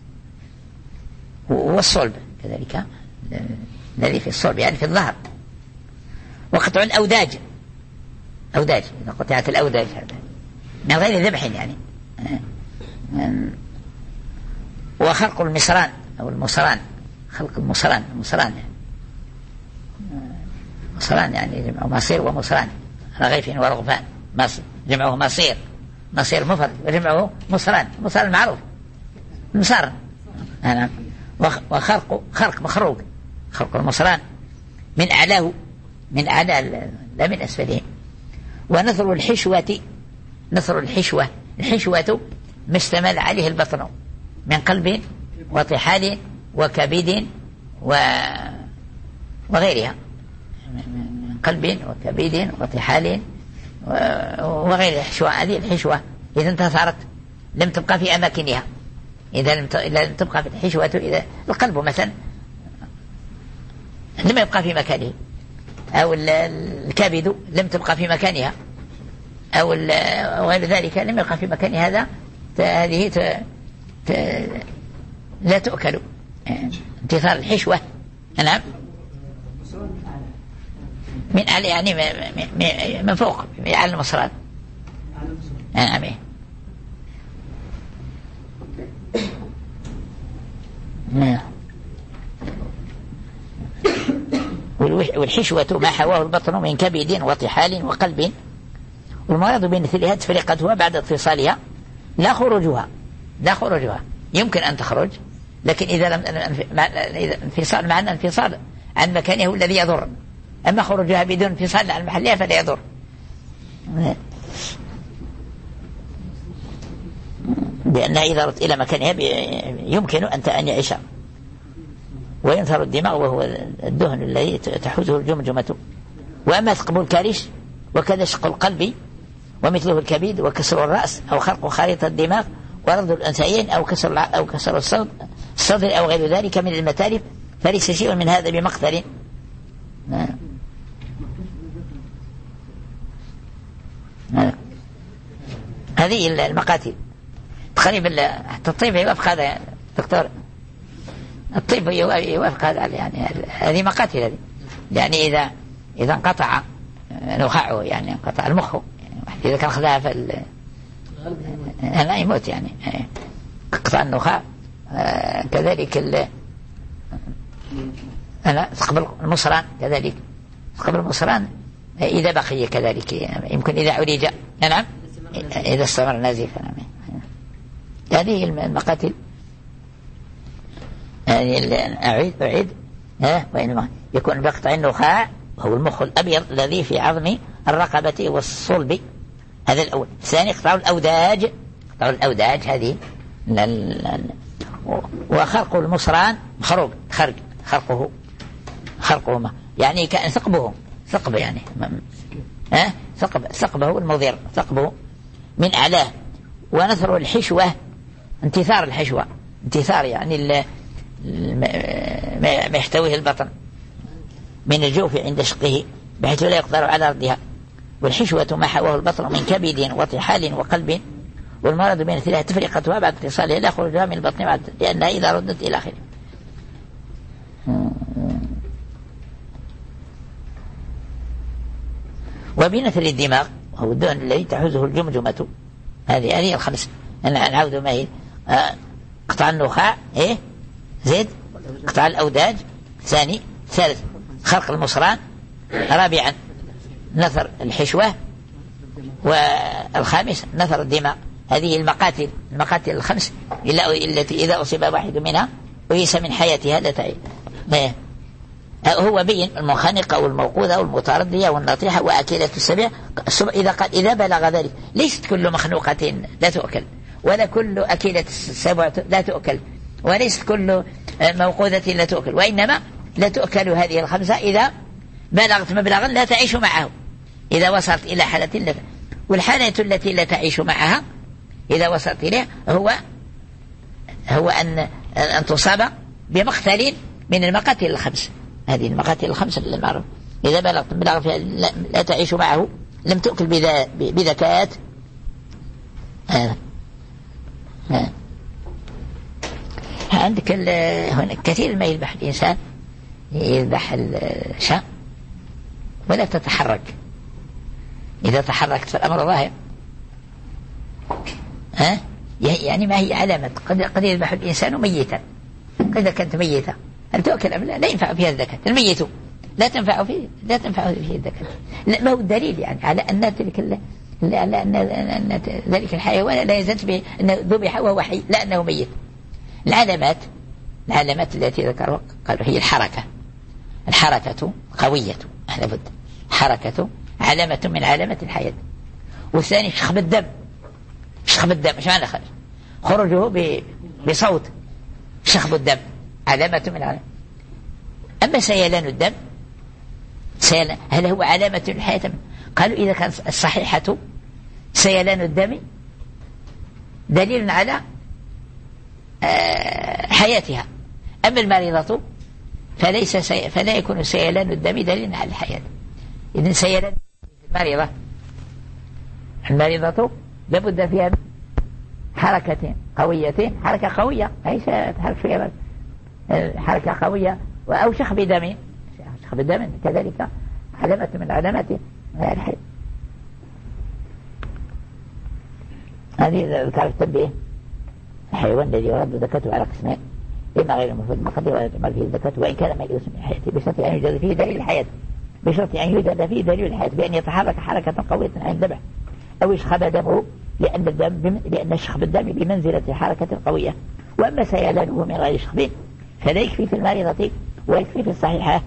والصلب كذلك الذي في الصلب يعني في الظهر. وقطع الأوداج، أوداج إذا قطعت الأوداج هذا من غير ذبح يعني. وخلق المصران أو المصران، خلق المصران، المصران يعني. مصران يعني جمعه مصير ومصران، رغيف ورغفان، مصر جمعه مصير، مصير مفرد وجمعه مصران، مصران معروف مصر. نعم. وخرق خرق مخروق، خرق المصران من أعلاه، من أعلى لا من أسفله. ونثر الحشوة، نثر الحشوة، الحشوة ما اشتمل عليه البطن من قلب وطحال وكبد و... وغيرها، من قلب وكبد وطحال و... وغير الحشوة. هذه الحشوة إذا انتصرت لم تبقى في أماكنها، إذا لم, ت... إذا لم تبقى في الحشوة، إذا القلب مثلا لم يبقى في مكانه، أو الكبد لم تبقى في مكانها، أو غير ذلك لم يبقى في مكان هذا، هذه ت... ت... لا تؤكل. انتصار الحشوة. نعم. من أعلى يعني من فوق على المصران. نعم. نعم. والحشوة ما حواه البطن من كبد وطحال وقلب، والمراد بمثلها تفرقتها بعد اتصالها لا خروجها، لا خروجها يمكن أن تخرج، لكن إذا لم انفصال معنى انفصال عن مكانه الذي يضر، أما خروجها بدون انفصال عن محلها فلا يضر. لأنها إذا رت إلى مكانها يمكن أن يعيش. وينثر الدماغ وهو الدهن الذي تحوزه الجمجمة. وأما ثقب الكارش وكذا شق القلب ومثله الكبد وكسر الرأس أو خرق خريطة الدماغ ورد الأنثيين أو كسر أو كسر الصدر أو غير ذلك من المتالف، فليس شيء من هذا بمقتل. نعم. نعم. هذه المقاتل تقريبا حتى الطيب يوافق هذا يعني دكتور، الطيب يوافق هذا يعني. هذه مقاتل هذه يعني إذا إذا انقطع نخاعه يعني انقطع المخ يعني، إذا كان خذها فال لا يموت يعني قطع النخاع. آه كذلك ال أنا ثقب المصران كذلك، ثقب المصران إذا بقي كذلك يعني يمكن إذا عرج. نعم. إذا استمر نازفا. هذه المقاتل يعني أعيد أعيد ها وإنما يكون بقطع النخاع وهو المخ الأبيض الذي في عظم الرقبة والصلب، هذا الأول. الثاني قطع الأوداج، قطع الأوداج هذه. وخرق المصران خروج خرج خرقه خرقهما يعني كأن ثقبه ثقب يعني ها ثقب ثقبه المضير ثقبه من أعلاه. ونثر الحشوة انتثار الحشوة، انتثار يعني ما يحتويه البطن من الجوف عند شقه بحيث لا يقدر على ردها. والحشوة ما حواه البطن من كبد وطحال وقلب، والمرض بين ثلاثة تفرقتها بعد اتصالها لا خروجها من البطن بعد، لأنها إذا ردت إلى آخره. وبنثر الدماغ هو الدهن الذي تحوزه الجمجمة. هذه هذه الخمس. أنا نعود ما هي آه قطع النخاع إيه زيد، قطع الأوداج ثاني، ثالث خرق المصران، رابعا نثر الحشوة، والخامس نثر الدماء. هذه المقاتل المقاتل الخمس التي إذا أصيب واحد منها ويس من حياتها لا تعيش. هو بين المنخنقة والموقوذة والمتردية والنطيحة وأكلة السبع. إذا قال إذا بلغ ذلك ليست كل مخنوقة لا تؤكل، ولا كل أكلة السبع لا تؤكل، وليست كل موقوذة لا تؤكل، وإنما لا تؤكل هذه الخمسة إذا بلغت مبلغا لا تعيش معه، إذا وصلت إلى حالة لا. والحالة التي لا تعيش معها إذا وصلت إليها هو هو أن أن تصاب بمقتل من المقاتل الخمس. هذه المقاتل الخمس المعروف إذا بلغت مبلغا فيها لا, لا تعيش معه لم تؤكل بذكاة. هذا عندك هنا كثير ما يذبح الإنسان، يذبح الشاة ولا تتحرك، إذا تحركت فالأمر ظاهر. ها يعني ما هي علامة؟ قد قد يذبح الإنسان ميتا، إذا كانت ميتة هل تؤكل أم لا؟ لا ينفع فيها الزكاة. الميت لا تنفع فيه لا تنفع فيه الزكاة. لا، ما هو الدليل يعني على أن تلك على أن أن ذلك الحيوان لا يزال به أنه ذبح وهو حي، لا أنه ميت. العلامات العلامات التي ذكروا قالوا هي الحركة. الحركة قوية لابد، حركة علامة من علامات الحياة. والثاني شخب الدم. شخب الدم ايش معنى خرج؟ خروجه بصوت، شخب الدم علامة من علامات. أما سيلان الدم سيلان هل هو علامة الحياة؟ قالوا إذا كان الصحيحة سيلان الدم دليل على حياتها، أما المريضة فليس سي... فلا يكون سيلان الدم دليل على الحياة. إذن سيلان المريضة المريضة لابد فيها حركة قوية، حركة قوية ليس تحرك شوية، حركة قوية أو شخب دم. شخب دم كذلك علامة من علامات الحياة. هذه ذكرت التنبيه. الحيوان الذي يرد زكاته على قسمين: إما غير المفيد مقدر ولا تعمل فيه الزكاة، وإن كان ما يؤثر من حياته بشرط أن يوجد فيه دليل الحياة، بشرط أن يوجد فيه دليل الحياة بأن يتحرك حركة قوية عند الذبح، أو يشخب دمه لأن الدم بم... لأن شخب الدم بمنزلة حركة قوية. وأما سيلانه من غير شخب فلا يكفي في المريضة ويكفي في الصحيحة.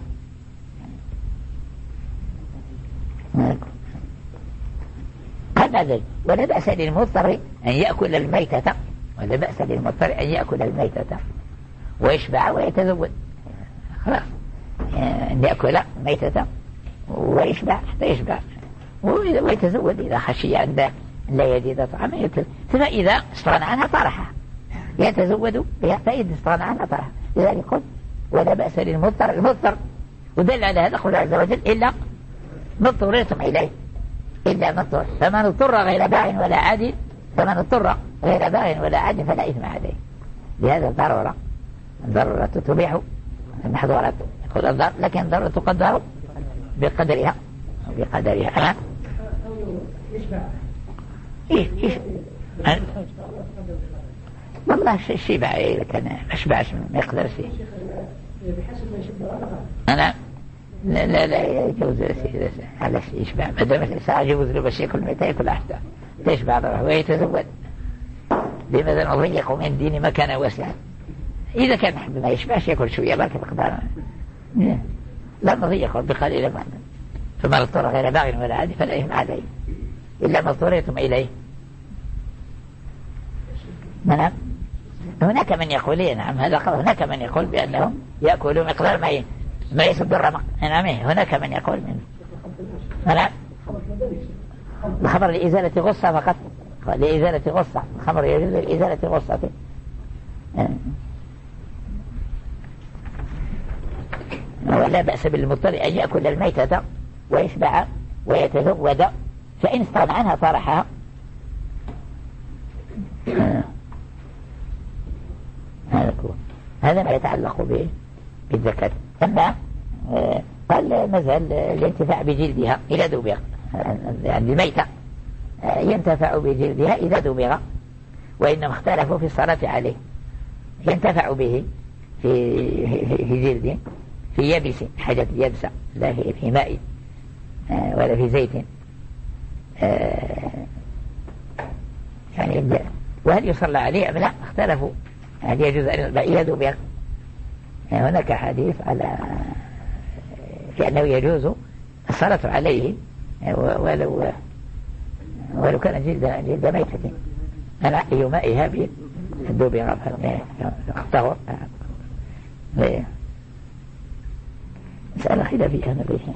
قال ذلك: ولا بأس للمضطر أن يأكل الميتة ولا بأس للمضطر أن يأكل الميتة ويشبع ويتزود. خلاص، أن يأكل ميتة ويشبع حتى يشبع ويتزود إذا خشي عنده لا يجد طعاما يأكل. فإذا استغنى عنها طرحها يتزود بها، فإذا استغنى عنها طرحها. لذلك قلت: ولا بأس للمضطر. المضطر ودل على هذا قول عز وجل: إلا ما اضطررتم إليه، إلا ما اضطر. فمن اضطر غير باع ولا عاد فمن اضطر غير باع ولا عاد فلا إثم عليه. لهذا الضرورة الضرورة تبيح المحظورات، يقول الضرر، لكن الضرورة تقدر بقدرها بقدرها. أه؟ إيش إيش أه؟ والله الشبع إذا كان أشبعش ما يقدر شيء. أنا لا لا لا يجوز على شيء يشبع، ما دام الإنسان يجوز له بس يأكل متى يأكل أحسن تشبع ضره ويتزود. لماذا نضيق من دين ما كان واسعا؟ إذا كان ما يشبعش يأكل شوية لكن بقدر لا نضيق بقليل ما. فما اضطر غير باغ ولا عاد فلا إثم عليه إلا ما اضطريتم إليه. نعم، هناك من يقول إيه نعم هذا قول. هناك من يقول بأنهم يأكلوا مقدار ما ي... ما يسد الرمق. نعم، هناك من يقول منه. نعم، الخمر لإزالة غصة فقط، لإزالة غصة. الخمر يجوز لإزالة غصة. ولا بأس بالمضطر أن يأكل الميتة ويشبع ويتزود، فإن استغنى عنها طرحها. هذا ما يتعلق بالزكاة. أما قال مازال الانتفاع بجلدها إلى دبغ، يعني الميتة ينتفع بجلدها إذا دبغ، وإنما اختلفوا في الصلاة عليه. ينتفع به في في جلد في يبس، حاجة يبسة، لا في ماء ولا في زيت. يعني وهل يصلى عليه أم لا؟ اختلفوا هل يجوز أن يدبغ. هناك حديث على في أنه يجوز الصلاة عليه ولو ولو كان جلد جلد ميتة، أنا أي مائها بالدبغ اختار. مسألة خلافية نبيها.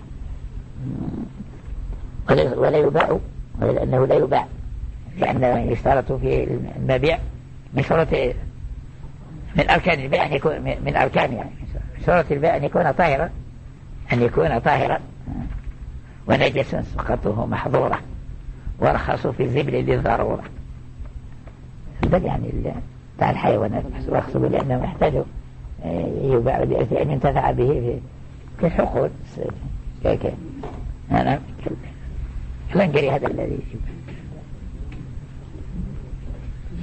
ولا يباع، لأنه لا يباع، لأنه يشترط في المبيع من شروط من أركان البيع أن يكون من أركان يعني شروط البيع أن يكون طاهرا أن يكون طاهرا ونجس سقطه محظورة ورخصوا في الزبل للضرورة. بل يعني بتاع الحيوانات رخصوا لأنه يحتاج يباع لأن ينتفع به في الحقول. أنا لنجري هذا الذي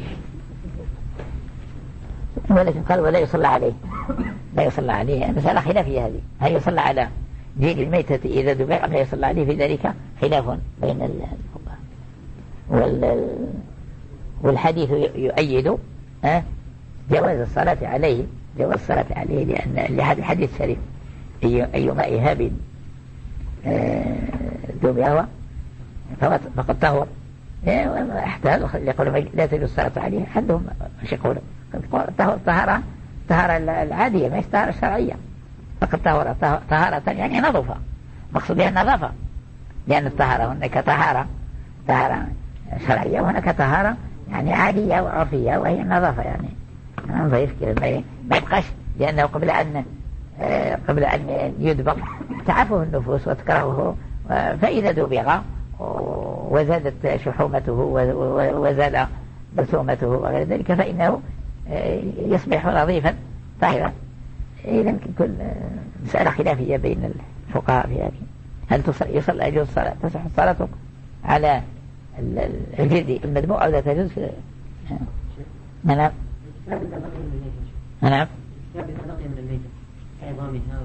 ولكن قال ولا يصلى عليه، لا يصلى عليه. مسألة خلافية هذه، هل يصلى على دين الميتة إذا دبغ أم لا يصلى عليه؟ في ذلك خلاف بين الفقهاء. وال والحديث يؤيد جواز الصلاة عليه، جواز الصلاة عليه، لأن لهذا الحديث الشريف أيما إهاب دبغ فقد طهر. احتاج يقول لا تجوز الصلاة عليه، عندهم مش يقول طهارة طهارة العادية ما طهارة الشرعية، فقد طهر طهارة يعني نظفة، مقصود بها النظافة، لأن الطهارة هناك طهارة طهارة شرعية وهناك طهارة يعني عادية وعرفية وهي النظافة، يعني نظيف كذا ما يبقاش، لأنه قبل أن قبل أن يدبغ تعفه النفوس وتكرهه، فإذا دبغ وزادت شحومته وزاد بثومته وغير ذلك فإنه يصبح نظيفا طاهرا. إذن كل مسألة خلافية بين الفقهاء في هذه. هل يصلى يجوز الصلاة تصح الصلاة على الجلد المدموع أو لا تجوز؟ نعم نعم عظامها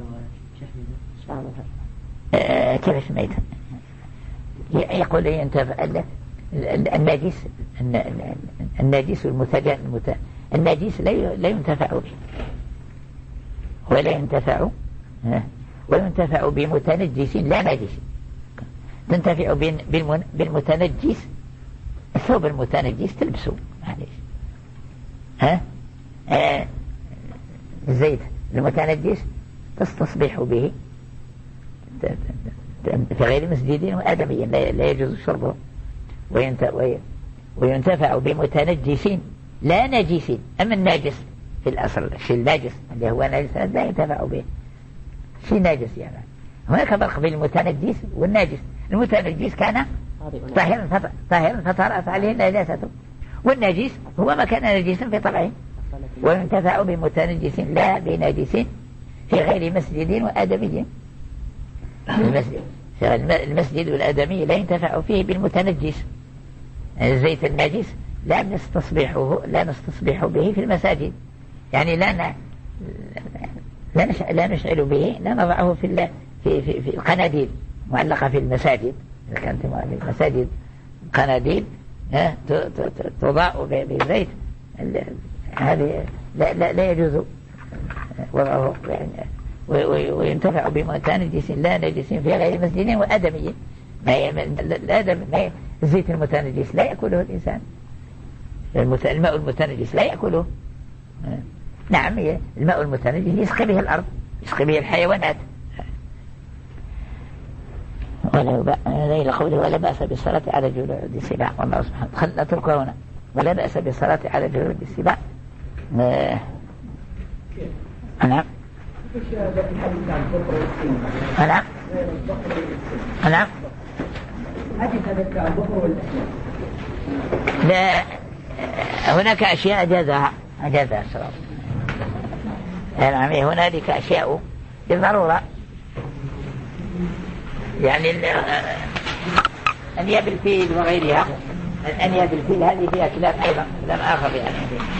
وشحمها كيف الميتة يقول لي أنت الناجس الناجس المتجن الناجس لا ينتفع به ولا ينتفع ولا ينتفع بمتنجس لا ناجس. تنتفع بالمتنجس، الثوب المتنجس تلبسه معليش، ها آه الزيت المتنجس تستصبح به في غير مسجد وآدمي لا يجوز شربه. وينتفع بمتنجس لا نجس. أما الناجس في الأصل الشيء الناجس اللي هو ناجس لا ينتفع به، شيء ناجس يعني. هناك فرق بين المتنجس والناجس. المتنجس كان طاهرا طاهرا فطرأت عليه نجاسته، والناجس هو ما كان نجسا في طبعه. وينتفع بمتنجس لا بناجس في غير مسجد وآدمي. المسجد المسجد والآدمي لا ينتفع فيه بالمتنجس. الزيت النجس لا نستصبحه لا نستصبح به في المساجد، يعني لا ن... لا, نش... لا نشعل به، لا نضعه في في في, في القناديل معلقة في المساجد. إذا كانت في المساجد قناديل تضاء بزيت هذه لا, لا, لا يجوز وضعه يعني. وينتفع بمتنجس لا نجس في غير مسجد وآدمي. الآدم الزيت المتنجس لا يأكله الإنسان، الماء المتنجس لا يأكله. نعم الماء المتنجس يسقي به الأرض، يسقي به الحيوانات. ولا قوله ولا بأس بالصلاة على جلود السباع. والله سبحانه خلنا نتركه هنا. ولا بأس بالصلاة على جلود السباع. نعم نعم نعم لا هناك أشياء أجازها أجازها الشرع. يعني هنالك أشياء بالضرورة، يعني الأنياب الفيل وغيرها. الأنياب الفيل هذه فيها خلاف أيضا كلام آخر، يعني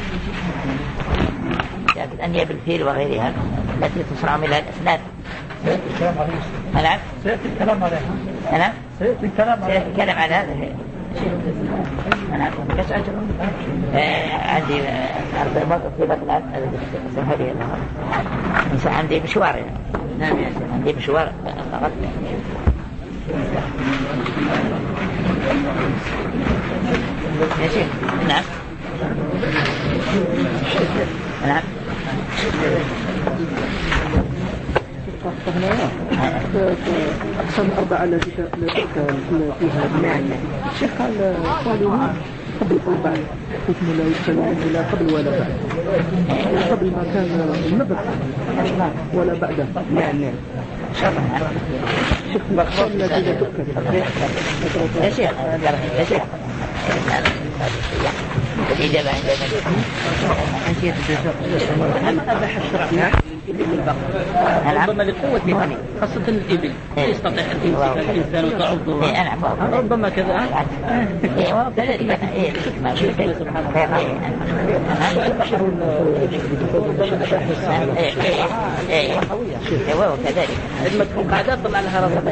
لكن أنياب الفيل وغيرها التي تصنع منها الأسنان. نعم سيأتي الكلام عليها. نعم سيأتي الكلام عليها. سيأتي الكلام على هذا. نعم بس أجل عندي أرض الموقف في بطلان اسمها لي الله عندي مشوار يعني. نعم يا سيدي عندي مشوار فقط. يا شيخ نعم نعم أقسام الأربعة التي فيها نعم الشيخ قال قالوا قبل أو بعد حكم لا يستمع لا قبل ولا بعد، قبل ما كان النبت ولا بعده. نعم نعم شوف الأقسام التي لا تؤكد. يا شيخ يا شيخ الإجابة عندنا أنت يتجسر أما أباح الشرع الإبل البقر ربما لقوة خاصة الإبل لا يستطيع أن يمسك الإنسان وتعضه ربما كذا وكذلك المدفوع بعدها طلع لها رصد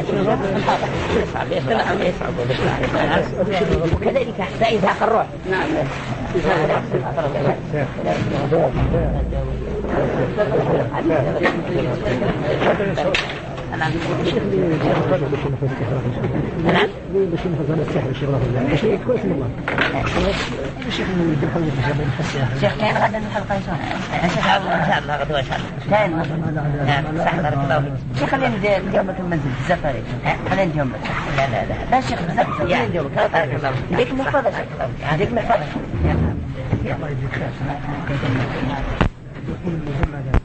وكذلك فإذا الروح نعم أنا شيخ كان غدا الحلقة يسون إن شاء الله غدوة إن شاء الله كان صح بارك الله فيك شيخ خلينا نجاوبك المنزل الزفري خلينا نجاوبك لا لا لا لا شيخ بزاف يعني نجاوبك بارك الله فيك ديك محفظة ديك محفظة